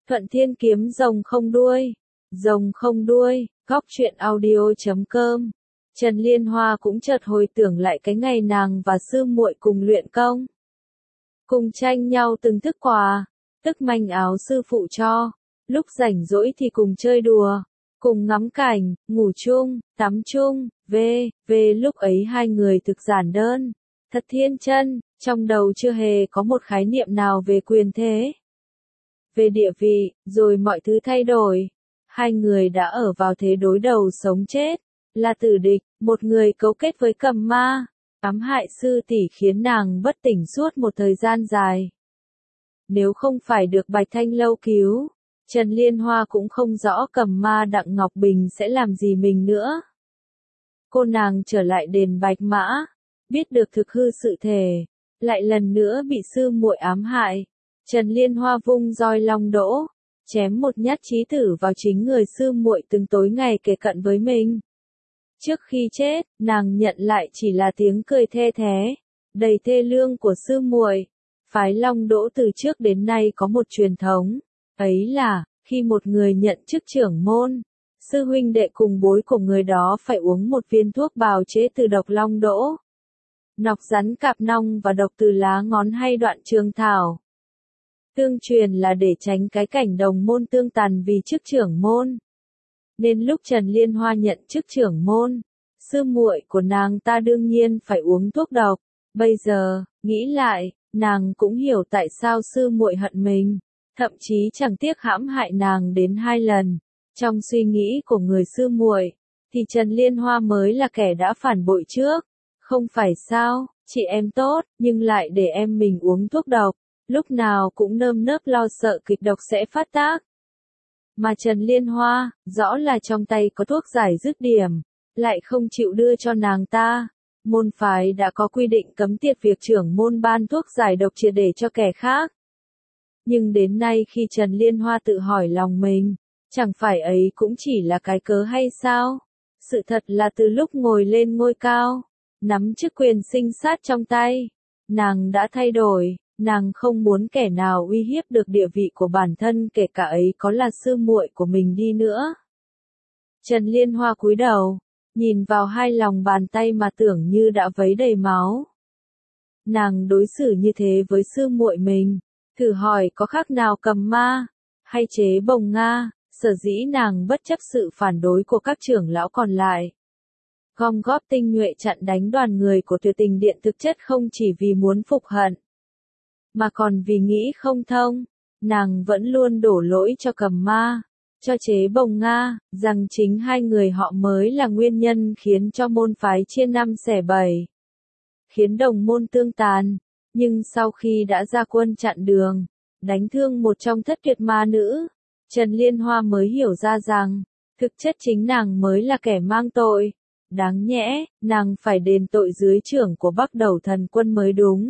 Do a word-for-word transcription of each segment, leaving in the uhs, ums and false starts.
Thuận Thiên kiếm rồng không đuôi. Rồng không đuôi, góc truyện audio chấm com. Trần Liên Hoa cũng chợt hồi tưởng lại cái ngày nàng và sư muội cùng luyện công. Cùng tranh nhau từng thức quà, tức manh áo sư phụ cho, lúc rảnh rỗi thì cùng chơi đùa, cùng ngắm cảnh, ngủ chung, tắm chung, về, về lúc ấy hai người thực giản đơn, thật thiên chân, trong đầu chưa hề có một khái niệm nào về quyền thế, về địa vị, rồi mọi thứ thay đổi. Hai người đã ở vào thế đối đầu sống chết, là tử địch, một người cấu kết với cầm ma, ám hại sư tỷ khiến nàng bất tỉnh suốt một thời gian dài. Nếu không phải được Bạch Thanh Lâu cứu, Trần Liên Hoa cũng không rõ cầm ma Đặng Ngọc Bình sẽ làm gì mình nữa. Cô nàng trở lại đền Bạch Mã, biết được thực hư sự thể, lại lần nữa bị sư muội ám hại. Trần Liên Hoa vung roi long đỗ, chém một nhát chí tử vào chính người sư muội từng tối ngày kề cận với mình. Trước khi chết, nàng nhận lại chỉ là tiếng cười the thé, đầy thê lương của sư muội. Phái Long Đỗ từ trước đến nay có một truyền thống, ấy là, khi một người nhận chức trưởng môn, sư huynh đệ cùng bối của người đó phải uống một viên thuốc bào chế từ độc Long Đỗ, nọc rắn cạp nong và độc từ lá ngón hay đoạn trường thảo. Tương truyền là để tránh cái cảnh đồng môn tương tàn vì chức trưởng môn. Nên lúc Trần Liên Hoa nhận chức trưởng môn, sư muội của nàng ta đương nhiên phải uống thuốc độc. Bây giờ, nghĩ lại, nàng cũng hiểu tại sao sư muội hận mình, thậm chí chẳng tiếc hãm hại nàng đến hai lần. Trong suy nghĩ của người sư muội, thì Trần Liên Hoa mới là kẻ đã phản bội trước. Không phải sao, chị em tốt, nhưng lại để em mình uống thuốc độc, lúc nào cũng nơm nớp lo sợ kịch độc sẽ phát tác. Mà Trần Liên Hoa, rõ là trong tay có thuốc giải dứt điểm, lại không chịu đưa cho nàng ta. Môn phái đã có quy định cấm tiệt việc trưởng môn ban thuốc giải độc triệt để cho kẻ khác. Nhưng đến nay khi Trần Liên Hoa tự hỏi lòng mình, chẳng phải ấy cũng chỉ là cái cớ hay sao? Sự thật là từ lúc ngồi lên ngôi cao, nắm chức quyền sinh sát trong tay, nàng đã thay đổi. Nàng không muốn kẻ nào uy hiếp được địa vị của bản thân, kể cả ấy có là sư muội của mình đi nữa. Trần Liên Hoa cúi đầu, nhìn vào hai lòng bàn tay mà tưởng như đã vấy đầy máu. Nàng đối xử như thế với sư muội mình, thử hỏi có khác nào cầm ma, hay chế bồng Nga, sở dĩ nàng bất chấp sự phản đối của các trưởng lão còn lại. Gom góp tinh nhuệ chặn đánh đoàn người của Tuyệt Tình Điện thực chất không chỉ vì muốn phục hận, mà còn vì nghĩ không thông. Nàng vẫn luôn đổ lỗi cho cầm ma, cho chế bồng Nga, rằng chính hai người họ mới là nguyên nhân khiến cho môn phái chia năm xẻ bảy, khiến đồng môn tương tàn. Nhưng sau khi đã ra quân chặn đường, đánh thương một trong thất tuyệt ma nữ, Trần Liên Hoa mới hiểu ra rằng, thực chất chính nàng mới là kẻ mang tội. Đáng nhẽ, nàng phải đền tội dưới trưởng của Bắc Đầu Thần Quân mới đúng.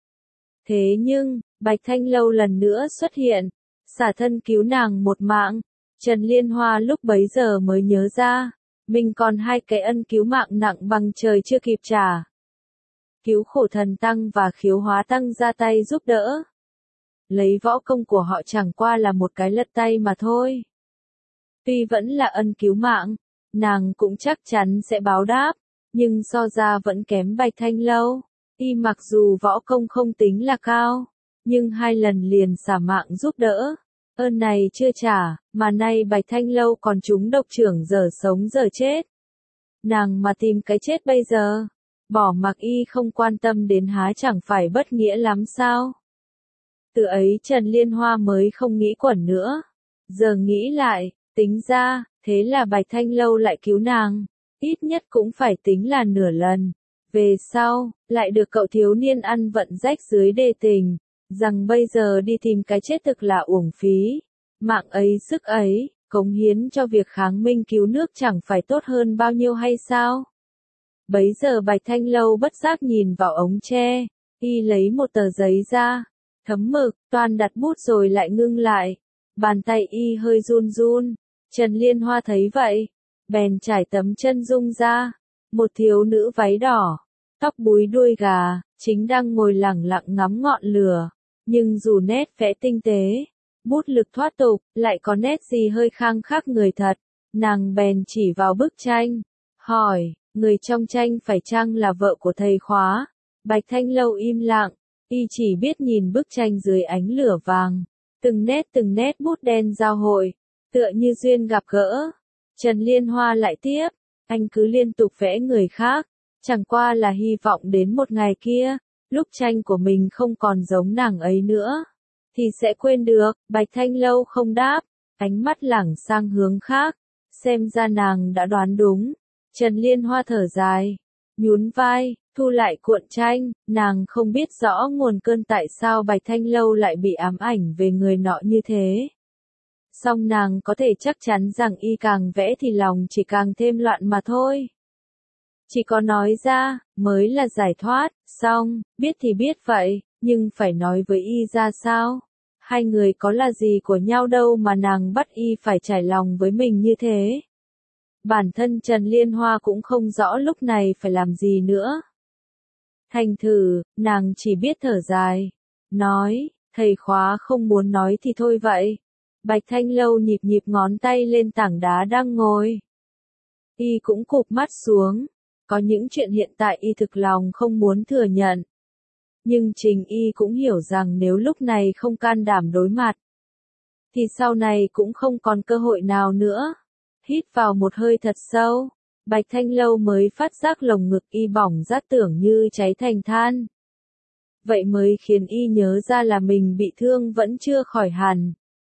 Thế nhưng, Bạch Thanh Lâu lần nữa xuất hiện, xả thân cứu nàng một mạng. Trần Liên Hoa lúc bấy giờ mới nhớ ra, mình còn hai cái ân cứu mạng nặng bằng trời chưa kịp trả. Cứu Khổ Thần Tăng và Khiếu Hóa Tăng ra tay giúp đỡ. Lấy võ công của họ chẳng qua là một cái lật tay mà thôi. Tuy vẫn là ân cứu mạng, nàng cũng chắc chắn sẽ báo đáp, nhưng so ra vẫn kém Bạch Thanh Lâu. Y mặc dù võ công không tính là cao, nhưng hai lần liền xả mạng giúp đỡ. Ơn này chưa trả, mà nay Bạch Thanh Lâu còn trúng độc trưởng giờ sống giờ chết. Nàng mà tìm cái chết bây giờ, bỏ mặc y không quan tâm đến há chẳng phải bất nghĩa lắm sao? Từ ấy Trần Liên Hoa mới không nghĩ quẩn nữa. Giờ nghĩ lại, tính ra, thế là Bạch Thanh Lâu lại cứu nàng, ít nhất cũng phải tính là nửa lần. Về sau, lại được cậu thiếu niên ăn vận rách dưới đê tình, rằng bây giờ đi tìm cái chết thực là uổng phí. Mạng ấy sức ấy, cống hiến cho việc kháng minh cứu nước chẳng phải tốt hơn bao nhiêu hay sao? Bấy giờ Bạch Thanh Lâu bất giác nhìn vào ống tre, y lấy một tờ giấy ra, thấm mực, toan đặt bút rồi lại ngưng lại. Bàn tay y hơi run run, Trần Liên Hoa thấy vậy, bèn trải tấm chân dung ra. Một thiếu nữ váy đỏ, tóc búi đuôi gà, chính đang ngồi lẳng lặng ngắm ngọn lửa, nhưng dù nét vẽ tinh tế, bút lực thoát tục, lại có nét gì hơi khang khác người thật. Nàng bèn chỉ vào bức tranh, hỏi, người trong tranh phải chăng là vợ của thầy khóa? Bạch Thanh Lâu im lặng, y chỉ biết nhìn bức tranh dưới ánh lửa vàng, từng nét từng nét bút đen giao hội, tựa như duyên gặp gỡ. Trần Liên Hoa lại tiếp, anh cứ liên tục vẽ người khác, chẳng qua là hy vọng đến một ngày kia, lúc tranh của mình không còn giống nàng ấy nữa, thì sẽ quên được. Bạch Thanh Lâu không đáp, ánh mắt lảng sang hướng khác, xem ra nàng đã đoán đúng. Trần Liên Hoa thở dài, nhún vai, thu lại cuộn tranh, nàng không biết rõ nguồn cơn tại sao Bạch Thanh Lâu lại bị ám ảnh về người nọ như thế. Song nàng có thể chắc chắn rằng y càng vẽ thì lòng chỉ càng thêm loạn mà thôi. Chỉ có nói ra, mới là giải thoát. Xong, biết thì biết vậy, nhưng phải nói với y ra sao? Hai người có là gì của nhau đâu mà nàng bắt y phải trải lòng với mình như thế. Bản thân Trần Liên Hoa cũng không rõ lúc này phải làm gì nữa. Thành thử, nàng chỉ biết thở dài, nói, thầy khóa không muốn nói thì thôi vậy. Bạch Thanh Lâu nhịp nhịp ngón tay lên tảng đá đang ngồi. Y cũng cụp mắt xuống, có những chuyện hiện tại y thực lòng không muốn thừa nhận. Nhưng chính y cũng hiểu rằng nếu lúc này không can đảm đối mặt, thì sau này cũng không còn cơ hội nào nữa. Hít vào một hơi thật sâu, Bạch Thanh Lâu mới phát giác lồng ngực y bỏng rát tưởng như cháy thành than. Vậy mới khiến y nhớ ra là mình bị thương vẫn chưa khỏi hẳn.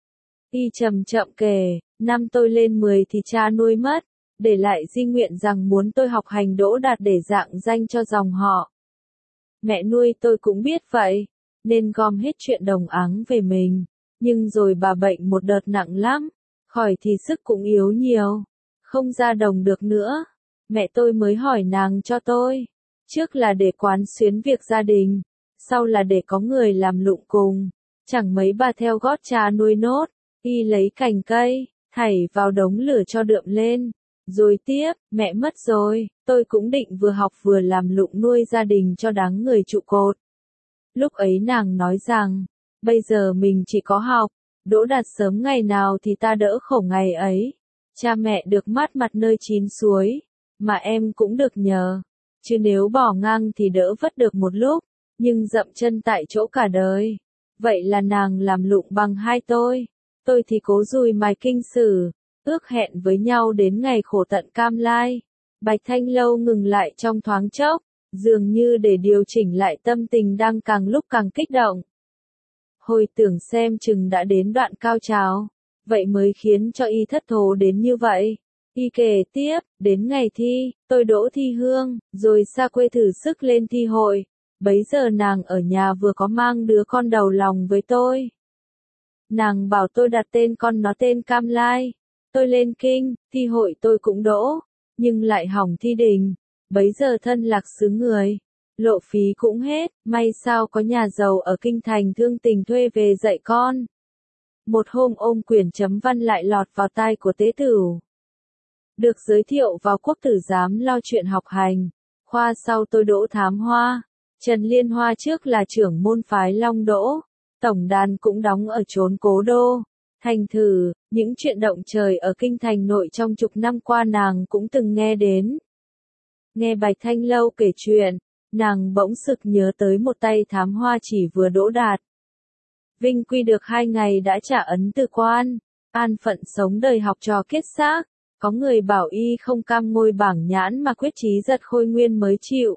Y chậm chậm kể, năm tôi lên mười thì cha nuôi mất, để lại di nguyện rằng muốn tôi học hành đỗ đạt để rạng danh cho dòng họ. Mẹ nuôi tôi cũng biết vậy, nên gom hết chuyện đồng áng về mình, nhưng rồi bà bệnh một đợt nặng lắm, khỏi thì sức cũng yếu nhiều, không ra đồng được nữa. Mẹ tôi mới hỏi nàng cho tôi, trước là để quán xuyến việc gia đình, sau là để có người làm lụng cùng, chẳng mấy bà theo gót cha nuôi nốt. Y lấy cành cây, thảy vào đống lửa cho đượm lên, rồi tiếp, mẹ mất rồi, tôi cũng định vừa học vừa làm lụng nuôi gia đình cho đáng người trụ cột. Lúc ấy nàng nói rằng, bây giờ mình chỉ có học, đỗ đạt sớm ngày nào thì ta đỡ khổ ngày ấy. Cha mẹ được mát mặt nơi chín suối, mà em cũng được nhờ, chứ nếu bỏ ngang thì đỡ vất được một lúc, nhưng dậm chân tại chỗ cả đời. Vậy là nàng làm lụng bằng hai tôi. Tôi thì cố dùi mài kinh sử, ước hẹn với nhau đến ngày khổ tận cam lai. Bạch Thanh Lâu ngừng lại trong thoáng chốc, dường như để điều chỉnh lại tâm tình đang càng lúc càng kích động. Hồi tưởng xem chừng đã đến đoạn cao trào, vậy mới khiến cho y thất thố đến như vậy. Y kể tiếp, đến ngày thi, tôi đỗ thi hương, rồi xa quê thử sức lên thi hội. Bấy giờ nàng ở nhà vừa có mang đứa con đầu lòng với tôi. Nàng bảo tôi đặt tên con nó tên Cam Lai. Tôi lên kinh, thi hội tôi cũng đỗ, nhưng lại hỏng thi đình. Bấy giờ thân lạc xứ người, lộ phí cũng hết, may sao có nhà giàu ở kinh thành thương tình thuê về dạy con. Một hôm ôm quyển chấm văn lại lọt vào tai của tế tửu. Được giới thiệu vào quốc tử giám lo chuyện học hành. Khoa sau tôi đỗ thám hoa. Trần Liên Hoa trước là trưởng môn phái Long Đỗ. Tổng đàn cũng đóng ở chốn cố đô. Thành thử, những chuyện động trời ở kinh thành nội trong chục năm qua nàng cũng từng nghe đến. Nghe Bạch Thanh Lâu kể chuyện, nàng bỗng sực nhớ tới một tay thám hoa chỉ vừa đỗ đạt. Vinh quy được hai ngày đã trả ấn từ quan, an phận sống đời học trò kết xác. Có người bảo y không cam ngôi bảng nhãn mà quyết chí giật khôi nguyên mới chịu.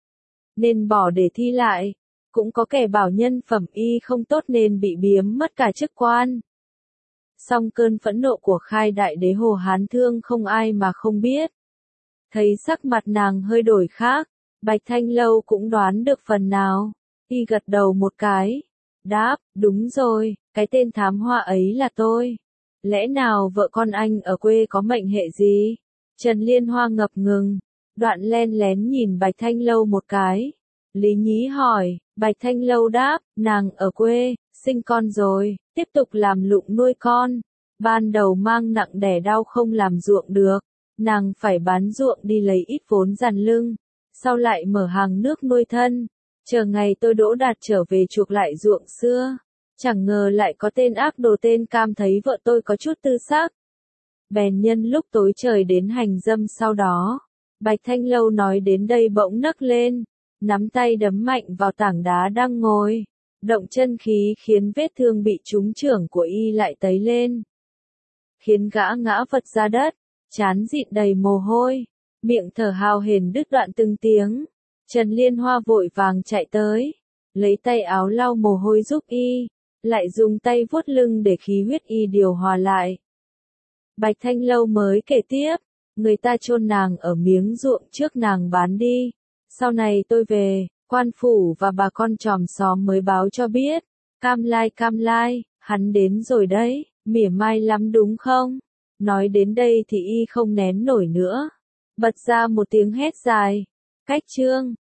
Nên bỏ để thi lại. Cũng có kẻ bảo nhân phẩm y không tốt nên bị biếm mất cả chức quan. Song cơn phẫn nộ của khai đại đế Hồ Hán Thương không ai mà không biết. Thấy sắc mặt nàng hơi đổi khác, Bạch Thanh Lâu cũng đoán được phần nào. Y gật đầu một cái. Đáp, đúng rồi, cái tên thám hoa ấy là tôi. Lẽ nào vợ con anh ở quê có mệnh hệ gì? Trần Liên Hoa ngập ngừng, đoạn len lén nhìn Bạch Thanh Lâu một cái. Lý Nhí hỏi, Bạch Thanh Lâu đáp, nàng ở quê, sinh con rồi, tiếp tục làm lụng nuôi con. Ban đầu mang nặng đẻ đau không làm ruộng được, nàng phải bán ruộng đi lấy ít vốn dàn lưng, sau lại mở hàng nước nuôi thân, chờ ngày tôi đỗ đạt trở về chuộc lại ruộng xưa. Chẳng ngờ lại có tên ác đồ tên Cam thấy vợ tôi có chút tư sắc. Bèn nhân lúc tối trời đến hành dâm sau đó. Bạch Thanh Lâu nói đến đây bỗng nấc lên, nắm tay đấm mạnh vào tảng đá đang ngồi. Động chân khí khiến vết thương bị trúng chưởng của y lại tấy lên. Khiến gã ngã vật ra đất, trán dịn đầy mồ hôi, miệng thở hào hển đứt đoạn từng tiếng. Trần Liên Hoa vội vàng chạy tới, lấy tay áo lau mồ hôi giúp y, lại dùng tay vuốt lưng để khí huyết y điều hòa lại. Bạch Thanh Lâu mới kể tiếp, người ta chôn nàng ở miếng ruộng trước nàng bán đi. Sau này tôi về, quan phủ và bà con chòm xóm mới báo cho biết. Cam Lai Cam Lai, hắn đến rồi đấy, mỉa mai lắm đúng không? Nói đến đây thì y không nén nổi nữa. Bật ra một tiếng hét dài. Cách chương.